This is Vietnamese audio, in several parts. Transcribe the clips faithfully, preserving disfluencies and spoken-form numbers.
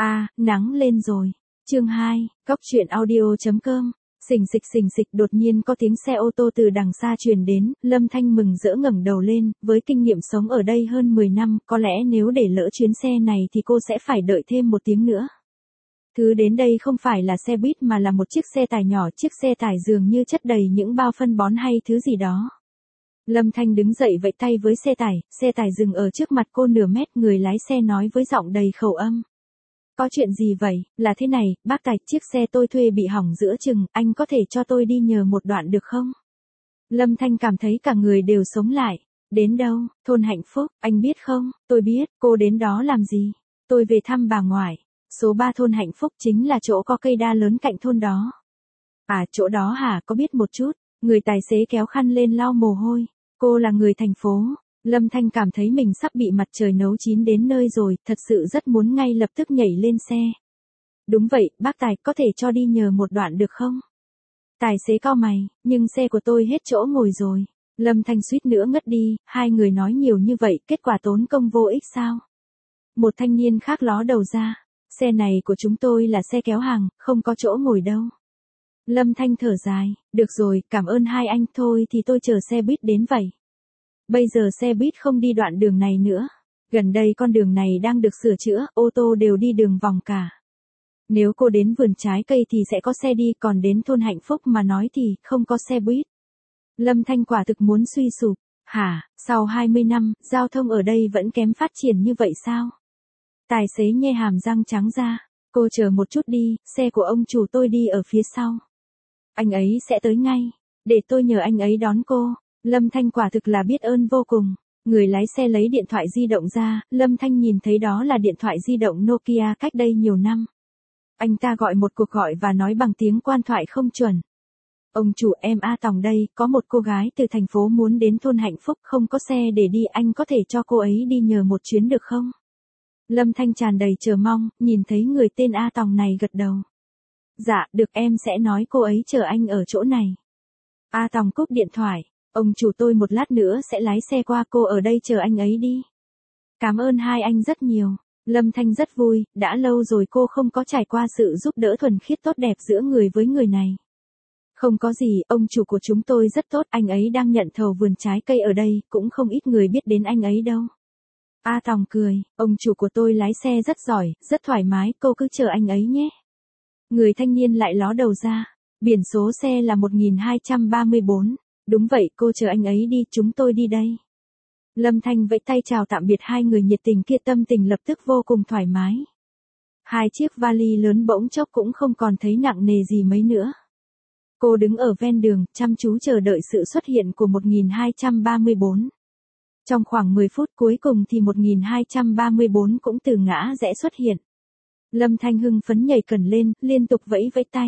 À, nắng lên rồi. Chương hai, Cóc truyện audio chấm com. Xình xịch xình xịch đột nhiên có tiếng xe ô tô từ đằng xa truyền đến, Lâm Thanh mừng rỡ ngẩng đầu lên, với kinh nghiệm sống ở đây hơn mười năm, có lẽ nếu để lỡ chuyến xe này thì cô sẽ phải đợi thêm một tiếng nữa. Thứ đến đây không phải là xe buýt mà là một chiếc xe tải nhỏ, chiếc xe tải dường như chất đầy những bao phân bón hay thứ gì đó. Lâm Thanh đứng dậy vẫy tay với xe tải, xe tải dừng ở trước mặt cô nửa mét, người lái xe nói với giọng đầy khẩu âm. Có chuyện gì vậy, là thế này, bác tài, chiếc xe tôi thuê bị hỏng giữa chừng, anh có thể cho tôi đi nhờ một đoạn được không? Lâm Thanh cảm thấy cả người đều sống lại. Đến đâu, thôn Hạnh Phúc, anh biết không? Tôi biết, cô đến đó làm gì? Tôi về thăm bà ngoại. Số ba thôn Hạnh Phúc chính là chỗ có cây đa lớn cạnh thôn đó. À, chỗ đó hả, có biết một chút. Người tài xế kéo khăn lên lau mồ hôi. Cô là người thành phố. Lâm Thanh cảm thấy mình sắp bị mặt trời nấu chín đến nơi rồi, thật sự rất muốn ngay lập tức nhảy lên xe. Đúng vậy, bác tài, có thể cho đi nhờ một đoạn được không? Tài xế cau mày, nhưng xe của tôi hết chỗ ngồi rồi. Lâm Thanh suýt nữa ngất đi, hai người nói nhiều như vậy, kết quả tốn công vô ích sao? Một thanh niên khác ló đầu ra, xe này của chúng tôi là xe kéo hàng, không có chỗ ngồi đâu. Lâm Thanh thở dài, được rồi, cảm ơn hai anh, thôi thì tôi chờ xe buýt đến vậy. Bây giờ xe buýt không đi đoạn đường này nữa. Gần đây con đường này đang được sửa chữa, ô tô đều đi đường vòng cả. Nếu cô đến vườn trái cây thì sẽ có xe đi, còn đến thôn Hạnh Phúc mà nói thì không có xe buýt. Lâm Thanh quả thực muốn suy sụp. Hả, sau hai mươi năm, giao thông ở đây vẫn kém phát triển như vậy sao? Tài xế nhe hàm răng trắng ra. Cô chờ một chút đi, xe của ông chủ tôi đi ở phía sau. Anh ấy sẽ tới ngay. Để tôi nhờ anh ấy đón cô. Lâm Thanh quả thực là biết ơn vô cùng. Người lái xe lấy điện thoại di động ra, Lâm Thanh nhìn thấy đó là điện thoại di động Nokia cách đây nhiều năm. Anh ta gọi một cuộc gọi và nói bằng tiếng quan thoại không chuẩn. Ông chủ, em A Tòng đây, có một cô gái từ thành phố muốn đến thôn Hạnh Phúc, không có xe để đi, anh có thể cho cô ấy đi nhờ một chuyến được không? Lâm Thanh tràn đầy chờ mong, nhìn thấy người tên A Tòng này gật đầu. Dạ, được, em sẽ nói cô ấy chờ anh ở chỗ này. A Tòng cúp điện thoại. Ông chủ tôi một lát nữa sẽ lái xe qua, cô ở đây chờ anh ấy đi. Cảm ơn hai anh rất nhiều. Lâm Thanh rất vui, đã lâu rồi cô không có trải qua sự giúp đỡ thuần khiết tốt đẹp giữa người với người này. Không có gì, ông chủ của chúng tôi rất tốt, anh ấy đang nhận thầu vườn trái cây ở đây, cũng không ít người biết đến anh ấy đâu. A Tòng cười, ông chủ của tôi lái xe rất giỏi, rất thoải mái, cô cứ chờ anh ấy nhé. Người thanh niên lại ló đầu ra, biển số xe là một nghìn hai trăm ba mươi bốn. Đúng vậy, cô chờ anh ấy đi, chúng tôi đi đây. Lâm Thanh vẫy tay chào tạm biệt hai người nhiệt tình kia, tâm tình lập tức vô cùng thoải mái. Hai chiếc vali lớn bỗng chốc cũng không còn thấy nặng nề gì mấy nữa. Cô đứng ở ven đường, chăm chú chờ đợi sự xuất hiện của một nghìn hai trăm ba mươi bốn. Trong khoảng mười phút cuối cùng thì một nghìn hai trăm ba mươi bốn cũng từ ngã rẽ xuất hiện. Lâm Thanh hưng phấn nhảy cẩn lên, liên tục vẫy vẫy tay.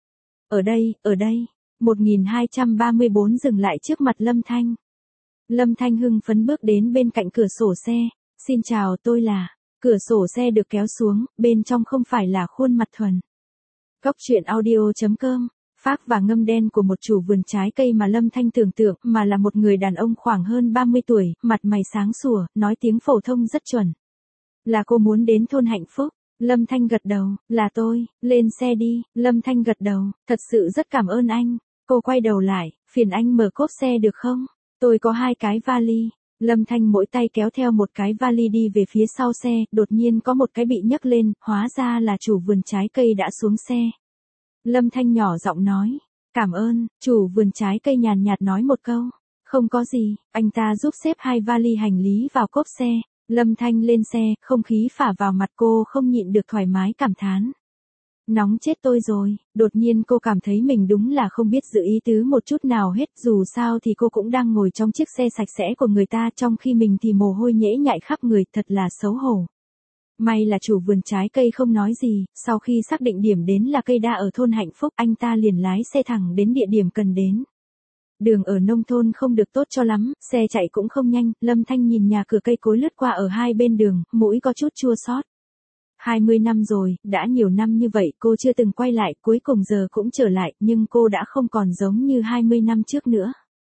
Ở đây, ở đây. một nghìn hai trăm ba mươi bốn dừng lại trước mặt Lâm Thanh. Lâm Thanh hưng phấn bước đến bên cạnh cửa sổ xe. Xin chào, tôi là. Cửa sổ xe được kéo xuống, bên trong không phải là khuôn mặt thuần. Cóc truyện audio chấm com. Phác và ngâm đen của một chủ vườn trái cây mà Lâm Thanh tưởng tượng, mà là một người đàn ông khoảng hơn ba mươi tuổi, mặt mày sáng sủa, nói tiếng phổ thông rất chuẩn. Là cô muốn đến thôn Hạnh Phúc? Lâm Thanh gật đầu, là tôi, lên xe đi. Lâm Thanh gật đầu, thật sự rất cảm ơn anh. Cô quay đầu lại, phiền anh mở cốp xe được không? Tôi có hai cái vali. Lâm Thanh mỗi tay kéo theo một cái vali đi về phía sau xe, đột nhiên có một cái bị nhấc lên, hóa ra là chủ vườn trái cây đã xuống xe. Lâm Thanh nhỏ giọng nói, cảm ơn, chủ vườn trái cây nhàn nhạt nói một câu. Không có gì, anh ta giúp xếp hai vali hành lý vào cốp xe. Lâm Thanh lên xe, không khí phả vào mặt cô không nhịn được thoải mái cảm thán. Nóng chết tôi rồi, đột nhiên cô cảm thấy mình đúng là không biết giữ ý tứ một chút nào hết, dù sao thì cô cũng đang ngồi trong chiếc xe sạch sẽ của người ta, trong khi mình thì mồ hôi nhễ nhại khắp người, thật là xấu hổ. May là chủ vườn trái cây không nói gì, sau khi xác định điểm đến là cây đa ở thôn Hạnh Phúc, anh ta liền lái xe thẳng đến địa điểm cần đến. Đường ở nông thôn không được tốt cho lắm, xe chạy cũng không nhanh, Lâm Thanh nhìn nhà cửa cây cối lướt qua ở hai bên đường, mũi có chút chua xót. hai mươi năm rồi, đã nhiều năm như vậy cô chưa từng quay lại, cuối cùng giờ cũng trở lại, nhưng cô đã không còn giống như hai mươi năm trước nữa.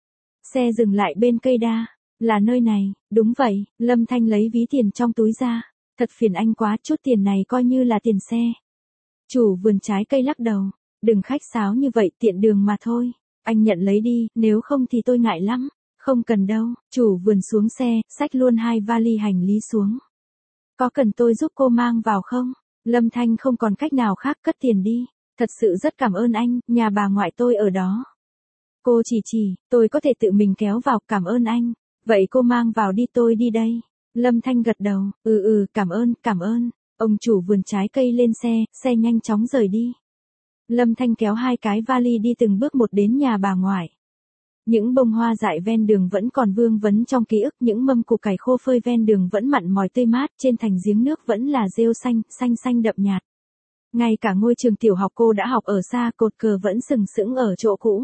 Xe dừng lại bên cây đa, là nơi này, đúng vậy, Lâm Thanh lấy ví tiền trong túi ra. Thật phiền anh quá, chút tiền này coi như là tiền xe. Chủ vườn trái cây lắc đầu. Đừng khách sáo như vậy, tiện đường mà thôi. Anh nhận lấy đi, nếu không thì tôi ngại lắm. Không cần đâu, chủ vườn xuống xe, xách luôn hai vali hành lý xuống. Có cần tôi giúp cô mang vào không? Lâm Thanh không còn cách nào khác, cất tiền đi. Thật sự rất cảm ơn anh, nhà bà ngoại tôi ở đó. Cô chỉ chỉ, tôi có thể tự mình kéo vào, cảm ơn anh. Vậy cô mang vào đi, tôi đi đây. Lâm Thanh gật đầu, ừ ừ, cảm ơn, cảm ơn. Ông chủ vườn trái cây lên xe, xe nhanh chóng rời đi. Lâm Thanh kéo hai cái vali đi từng bước một đến nhà bà ngoại. Những bông hoa dại ven đường vẫn còn vương vấn trong ký ức, những mâm củ cải khô phơi ven đường vẫn mặn mòi tươi mát, trên thành giếng nước vẫn là rêu xanh, xanh xanh đậm nhạt. Ngay cả ngôi trường tiểu học cô đã học ở xa, cột cờ vẫn sừng sững ở chỗ cũ.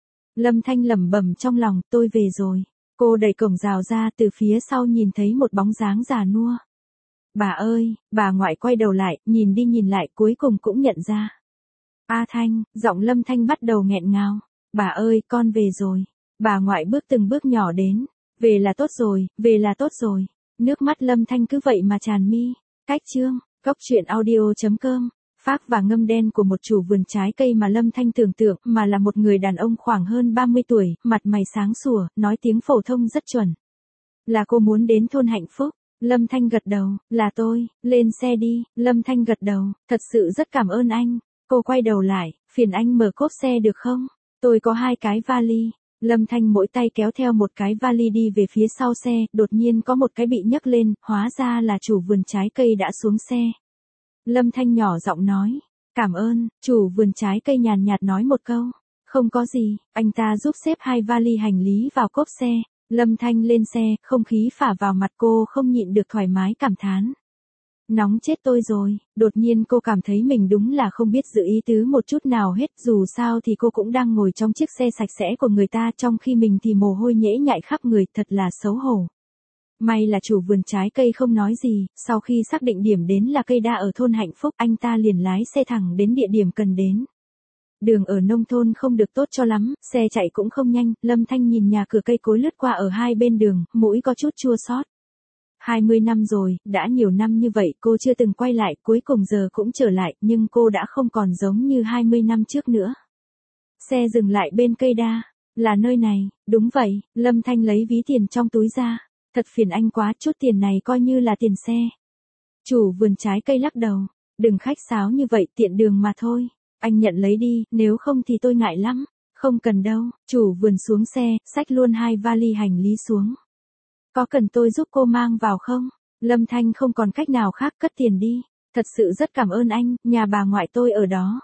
Lâm Thanh lẩm bẩm trong lòng, tôi về rồi. Cô đẩy cổng rào ra, từ phía sau nhìn thấy một bóng dáng già nua. Bà ơi, bà ngoại quay đầu lại, nhìn đi nhìn lại, cuối cùng cũng nhận ra. A Thanh, giọng Lâm Thanh bắt đầu nghẹn ngào. Bà ơi, con về rồi. Bà ngoại bước từng bước nhỏ đến. Về là tốt rồi, về là tốt rồi. Nước mắt Lâm Thanh cứ vậy mà tràn mi. Cách chương, cốc truyện audio chấm com. Phác và ngâm đen của một chủ vườn trái cây mà Lâm Thanh tưởng tượng, mà là một người đàn ông khoảng hơn ba mươi tuổi, mặt mày sáng sủa, nói tiếng phổ thông rất chuẩn. Là cô muốn đến thôn Hạnh Phúc. Lâm Thanh gật đầu, là tôi, lên xe đi. Lâm Thanh gật đầu, thật sự rất cảm ơn anh. Cô quay đầu lại, phiền anh mở cốp xe được không? Tôi có hai cái vali. Lâm Thanh mỗi tay kéo theo một cái vali đi về phía sau xe, đột nhiên có một cái bị nhấc lên, hóa ra là chủ vườn trái cây đã xuống xe. Lâm Thanh nhỏ giọng nói, cảm ơn, chủ vườn trái cây nhàn nhạt nói một câu. Không có gì, anh ta giúp xếp hai vali hành lý vào cốp xe. Lâm Thanh lên xe, không khí phả vào mặt cô không nhịn được thoải mái cảm thán. Nóng chết tôi rồi, đột nhiên cô cảm thấy mình đúng là không biết giữ ý tứ một chút nào hết, dù sao thì cô cũng đang ngồi trong chiếc xe sạch sẽ của người ta, trong khi mình thì mồ hôi nhễ nhại khắp người, thật là xấu hổ. May là chủ vườn trái cây không nói gì, sau khi xác định điểm đến là cây đa ở thôn Hạnh Phúc, anh ta liền lái xe thẳng đến địa điểm cần đến. Đường ở nông thôn không được tốt cho lắm, xe chạy cũng không nhanh, Lâm Thanh nhìn nhà cửa cây cối lướt qua ở hai bên đường, mũi có chút chua xót. hai mươi năm rồi, đã nhiều năm như vậy cô chưa từng quay lại, cuối cùng giờ cũng trở lại, nhưng cô đã không còn giống như hai mươi năm trước nữa. Xe dừng lại bên cây đa, là nơi này, đúng vậy, Lâm Thanh lấy ví tiền trong túi ra. Thật phiền anh quá, chút tiền này coi như là tiền xe. Chủ vườn trái cây lắc đầu, đừng khách sáo như vậy, tiện đường mà thôi. Anh nhận lấy đi, nếu không thì tôi ngại lắm. Không cần đâu, chủ vườn xuống xe, xách luôn hai vali hành lý xuống. Có cần tôi giúp cô mang vào không? Lâm Thanh không còn cách nào khác, cất tiền đi. Thật sự rất cảm ơn anh, nhà bà ngoại tôi ở đó.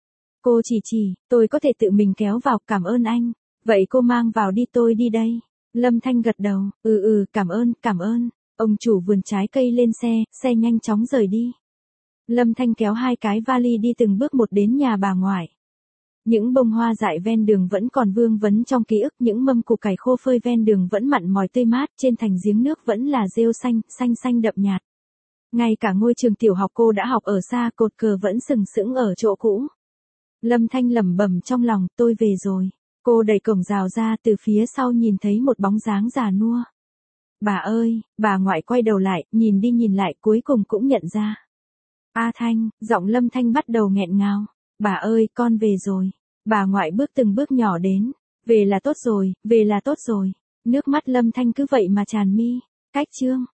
Cô chỉ chỉ, tôi có thể tự mình kéo vào, cảm ơn anh. Vậy cô mang vào đi, tôi đi đây. Lâm Thanh gật đầu, ừ ừ, cảm ơn, cảm ơn. Ông chủ vườn trái cây lên xe, xe nhanh chóng rời đi. Lâm Thanh kéo hai cái vali đi từng bước một đến nhà bà ngoại. Những bông hoa dại ven đường vẫn còn vương vấn trong ký ức, những mâm củ cải khô phơi ven đường vẫn mặn mòi tươi mát, trên thành giếng nước vẫn là rêu xanh, xanh xanh đậm nhạt. Ngay cả ngôi trường tiểu học cô đã học ở xa, cột cờ vẫn sừng sững ở chỗ cũ. Lâm Thanh lẩm bẩm trong lòng, tôi về rồi. Cô đẩy cổng rào ra, từ phía sau nhìn thấy một bóng dáng già nua. Bà ơi, bà ngoại quay đầu lại, nhìn đi nhìn lại, cuối cùng cũng nhận ra. A Thanh, giọng Lâm Thanh bắt đầu nghẹn ngào. Bà ơi, con về rồi. Bà ngoại bước từng bước nhỏ đến. Về là tốt rồi, về là tốt rồi. Nước mắt Lâm Thanh cứ vậy mà tràn mi. Cách chương.